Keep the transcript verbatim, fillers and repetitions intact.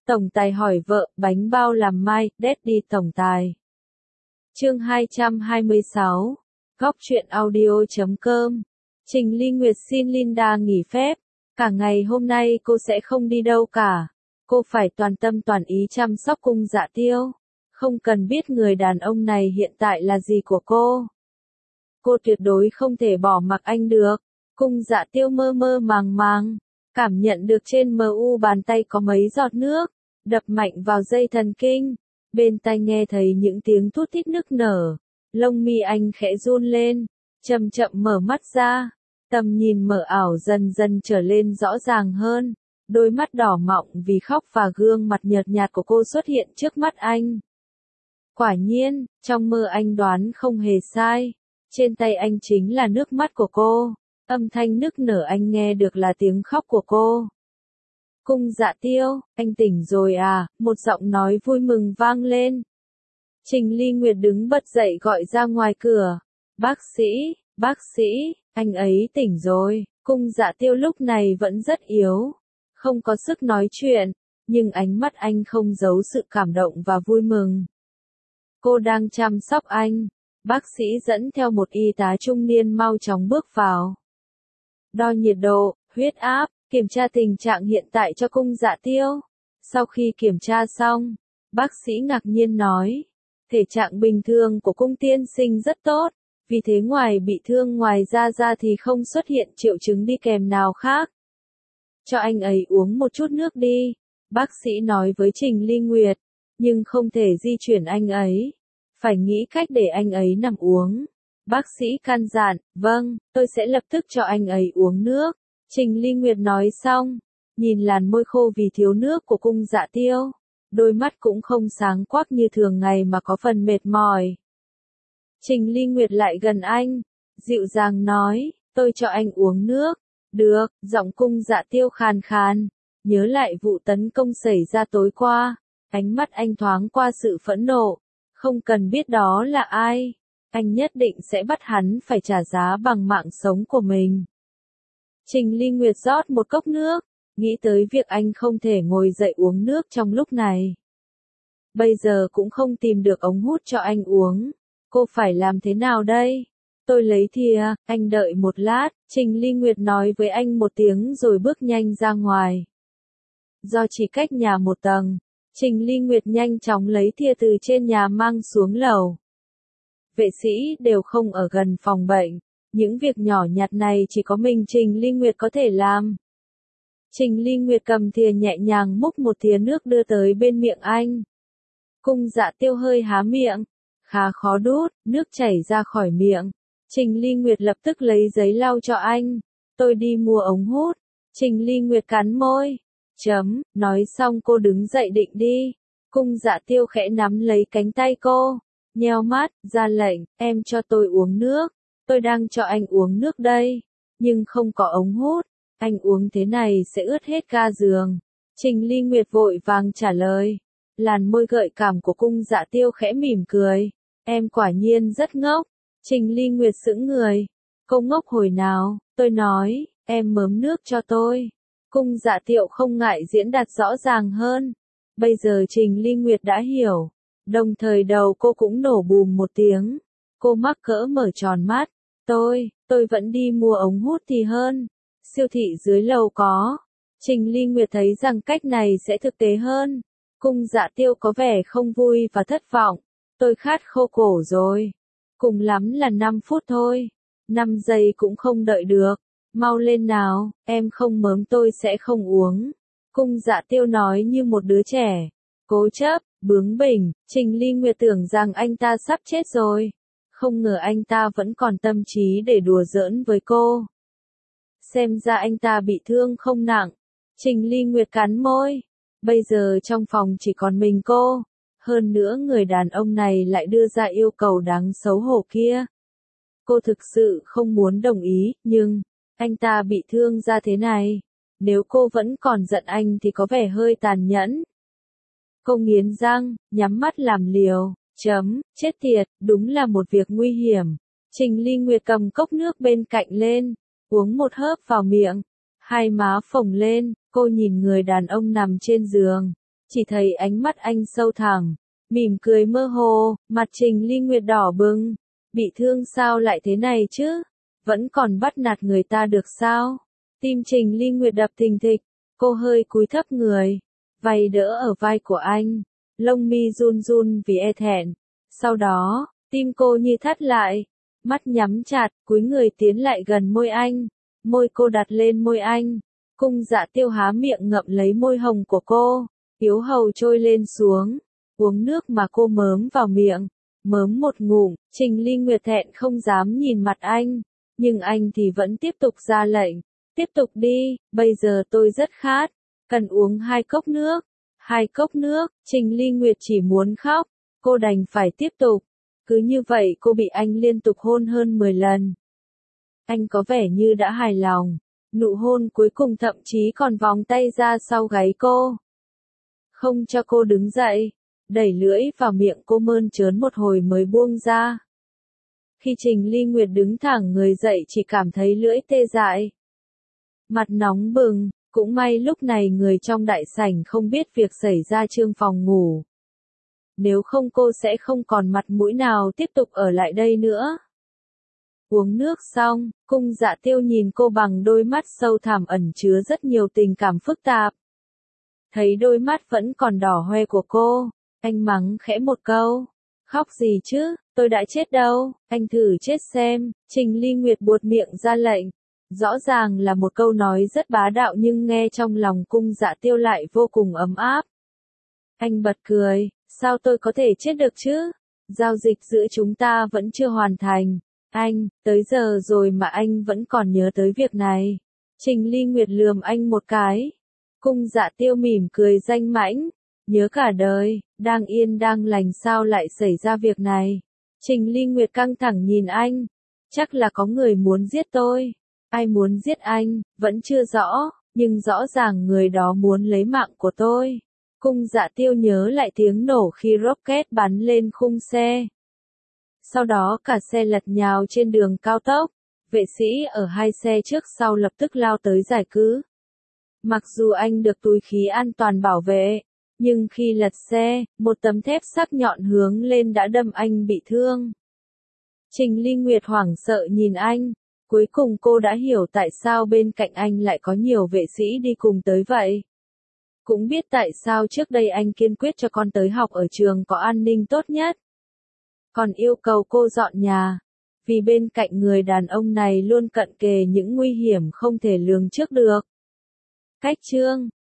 Tổng tài hỏi vợ, bánh bao làm mai, Daddy tổng tài. Chương hai trăm hai mươi sáu. Góc truyện audio chấm com. Trình Ly Nguyệt xin Linda nghỉ phép. Cả ngày hôm nay cô sẽ không đi đâu cả. Cô phải toàn tâm toàn ý chăm sóc Cung Dạ Tiêu. Không cần biết người đàn ông này hiện tại là gì của cô. Cô tuyệt đối không thể bỏ mặc anh được. Cung Dạ Tiêu mơ mơ màng màng. Cảm nhận được trên mờ u bàn tay có mấy giọt nước. Đập mạnh vào dây thần kinh. Bên tai nghe thấy những tiếng thút thít nức nở. Lông mi anh khẽ run lên. Chậm chậm mở mắt ra. Tầm nhìn mờ ảo dần dần trở lên rõ ràng hơn. Đôi mắt đỏ mọng vì khóc và gương mặt nhợt nhạt của cô xuất hiện trước mắt anh. Quả nhiên, trong mơ anh đoán không hề sai. Trên tay anh chính là nước mắt của cô. Âm thanh nức nở anh nghe được là tiếng khóc của cô. Cung Dạ Tiêu, anh tỉnh rồi à, một giọng nói vui mừng vang lên. Trình Ly Nguyệt đứng bật dậy gọi ra ngoài cửa. Bác sĩ, bác sĩ, anh ấy tỉnh rồi. Cung Dạ Tiêu lúc này vẫn rất yếu. Không có sức nói chuyện, nhưng ánh mắt anh không giấu sự cảm động và vui mừng. Cô đang chăm sóc anh. Bác sĩ dẫn theo một y tá trung niên mau chóng bước vào. Đo nhiệt độ, huyết áp, kiểm tra tình trạng hiện tại cho Cung Dạ Tiêu. Sau khi kiểm tra xong, bác sĩ ngạc nhiên nói, thể trạng bình thường của Cung tiên sinh rất tốt, vì thế ngoài bị thương ngoài da ra thì không xuất hiện triệu chứng đi kèm nào khác. Cho anh ấy uống một chút nước đi, bác sĩ nói với Trình Ly Nguyệt, nhưng không thể di chuyển anh ấy, phải nghĩ cách để anh ấy nằm uống. Bác sĩ căn dặn, vâng, tôi sẽ lập tức cho anh ấy uống nước. Trình Ly Nguyệt nói xong, nhìn làn môi khô vì thiếu nước của Cung Dạ Tiêu, đôi mắt cũng không sáng quắc như thường ngày mà có phần mệt mỏi. Trình Ly Nguyệt lại gần anh, dịu dàng nói, tôi cho anh uống nước. Được, giọng Cung Dạ Tiêu khàn khàn, nhớ lại vụ tấn công xảy ra tối qua, ánh mắt anh thoáng qua sự phẫn nộ, không cần biết đó là ai, anh nhất định sẽ bắt hắn phải trả giá bằng mạng sống của mình. Trình Ly Nguyệt rót một cốc nước, nghĩ tới việc anh không thể ngồi dậy uống nước trong lúc này. Bây giờ cũng không tìm được ống hút cho anh uống, cô phải làm thế nào đây? Tôi lấy thìa, anh đợi một lát, Trình Ly Nguyệt nói với anh một tiếng rồi bước nhanh ra ngoài. Do chỉ cách nhà một tầng, Trình Ly Nguyệt nhanh chóng lấy thìa từ trên nhà mang xuống lầu. Vệ sĩ đều không ở gần phòng bệnh, những việc nhỏ nhặt này chỉ có mình Trình Ly Nguyệt có thể làm. Trình Ly Nguyệt cầm thìa nhẹ nhàng múc một thìa nước đưa tới bên miệng anh. Cung Dạ Tiêu hơi há miệng, khá khó đút, nước chảy ra khỏi miệng. Trình Ly Nguyệt lập tức lấy giấy lau cho anh. Tôi đi mua ống hút. Trình Ly Nguyệt cắn môi. Chấm, nói xong cô đứng dậy định đi. Cung Dạ Tiêu khẽ nắm lấy cánh tay cô. Nheo mắt, ra lệnh, em cho tôi uống nước. Tôi đang cho anh uống nước đây. Nhưng không có ống hút. Anh uống thế này sẽ ướt hết ga giường. Trình Ly Nguyệt vội vàng trả lời. Làn môi gợi cảm của Cung Dạ Tiêu khẽ mỉm cười. Em quả nhiên rất ngốc. Trình Ly Nguyệt sững người. Cô ngốc hồi nào, tôi nói, em mớm nước cho tôi. Cung Dạ Tiêu không ngại diễn đạt rõ ràng hơn. Bây giờ Trình Ly Nguyệt đã hiểu. Đồng thời đầu cô cũng nổ bùm một tiếng. Cô mắc cỡ mở tròn mắt. Tôi, tôi vẫn đi mua ống hút thì hơn. Siêu thị dưới lầu có. Trình Ly Nguyệt thấy rằng cách này sẽ thực tế hơn. Cung Dạ Tiêu có vẻ không vui và thất vọng. Tôi khát khô cổ rồi. Cùng lắm là năm phút thôi. năm giây cũng không đợi được. Mau lên nào, em không mớm tôi sẽ không uống. Cung Dạ Tiêu nói như một đứa trẻ. Cố chấp, bướng bỉnh, Trình Ly Nguyệt tưởng rằng anh ta sắp chết rồi. Không ngờ anh ta vẫn còn tâm trí để đùa giỡn với cô. Xem ra anh ta bị thương không nặng. Trình Ly Nguyệt cắn môi. Bây giờ trong phòng chỉ còn mình cô. Hơn nữa người đàn ông này lại đưa ra yêu cầu đáng xấu hổ kia. Cô thực sự không muốn đồng ý, nhưng, anh ta bị thương ra thế này. Nếu cô vẫn còn giận anh thì có vẻ hơi tàn nhẫn. Cô nghiến răng, nhắm mắt làm liều, chấm, chết tiệt, đúng là một việc nguy hiểm. Trình Ly Nguyệt cầm cốc nước bên cạnh lên, uống một hớp vào miệng. Hai má phồng lên, cô nhìn người đàn ông nằm trên giường. chỉ thấy ánh mắt anh sâu thẳm, mỉm cười mơ hồ, mặt Trình Ly Nguyệt đỏ bừng. Bị thương sao lại thế này chứ? Vẫn còn bắt nạt người ta được sao? Tim Trình Ly Nguyệt đập thình thịch, cô hơi cúi thấp người, vầy đỡ ở vai của anh, lông mi run run vì e thẹn. Sau đó, tim cô như thắt lại, mắt nhắm chặt, cúi người tiến lại gần môi anh, môi cô đặt lên môi anh. Cung Dạ Tiêu há miệng ngậm lấy môi hồng của cô, yếu hầu trôi lên xuống, uống nước mà cô mớm vào miệng, mớm một ngụm. Trình Ly Nguyệt thẹn không dám nhìn mặt anh, nhưng anh thì vẫn tiếp tục ra lệnh, tiếp tục đi, bây giờ tôi rất khát, cần uống hai cốc nước, hai cốc nước. Trình Ly Nguyệt chỉ muốn khóc, cô đành phải tiếp tục, cứ như vậy cô bị anh liên tục hôn hơn mười lần. Anh có vẻ như đã hài lòng. Nụ hôn cuối cùng thậm chí còn vòng tay ra sau gáy cô, không cho cô đứng dậy, đẩy lưỡi vào miệng cô mơn trớn một hồi mới buông ra. Khi Trình Ly Nguyệt đứng thẳng người dậy chỉ cảm thấy lưỡi tê dại, mặt nóng bừng, cũng may lúc này người trong đại sảnh không biết việc xảy ra trương phòng ngủ. Nếu không cô sẽ không còn mặt mũi nào tiếp tục ở lại đây nữa. Uống nước xong, Cung Dạ Tiêu nhìn cô bằng đôi mắt sâu thẳm ẩn chứa rất nhiều tình cảm phức tạp. Thấy đôi mắt vẫn còn đỏ hoe của cô, anh mắng khẽ một câu. Khóc gì chứ, tôi đã chết đâu, anh thử chết xem. Trình Ly Nguyệt buột miệng ra lệnh. Rõ ràng là một câu nói rất bá đạo nhưng nghe trong lòng Cung Dạ Tiêu lại vô cùng ấm áp. Anh bật cười, sao tôi có thể chết được chứ? Giao dịch giữa chúng ta vẫn chưa hoàn thành. Anh, tới giờ rồi mà anh vẫn còn nhớ tới việc này. Trình Ly Nguyệt lườm anh một cái. Cung Dạ Tiêu mỉm cười danh mãnh. Nhớ cả đời, đang yên đang lành sao lại xảy ra việc này. Trình Ly Nguyệt căng thẳng nhìn anh. Chắc là có người muốn giết tôi. Ai muốn giết anh, vẫn chưa rõ, nhưng rõ ràng người đó muốn lấy mạng của tôi. Cung Dạ Tiêu nhớ lại tiếng nổ khi rocket bắn lên khung xe. Sau đó cả xe lật nhào trên đường cao tốc, vệ sĩ ở hai xe trước sau lập tức lao tới giải cứu. Mặc dù anh được túi khí an toàn bảo vệ, nhưng khi lật xe, một tấm thép sắc nhọn hướng lên đã đâm anh bị thương. Trình Ly Nguyệt hoảng sợ nhìn anh, cuối cùng cô đã hiểu tại sao bên cạnh anh lại có nhiều vệ sĩ đi cùng tới vậy. Cũng biết tại sao trước đây anh kiên quyết cho con tới học ở trường có an ninh tốt nhất. Còn yêu cầu cô dọn nhà, vì bên cạnh người đàn ông này luôn cận kề những nguy hiểm không thể lường trước được. Cách chương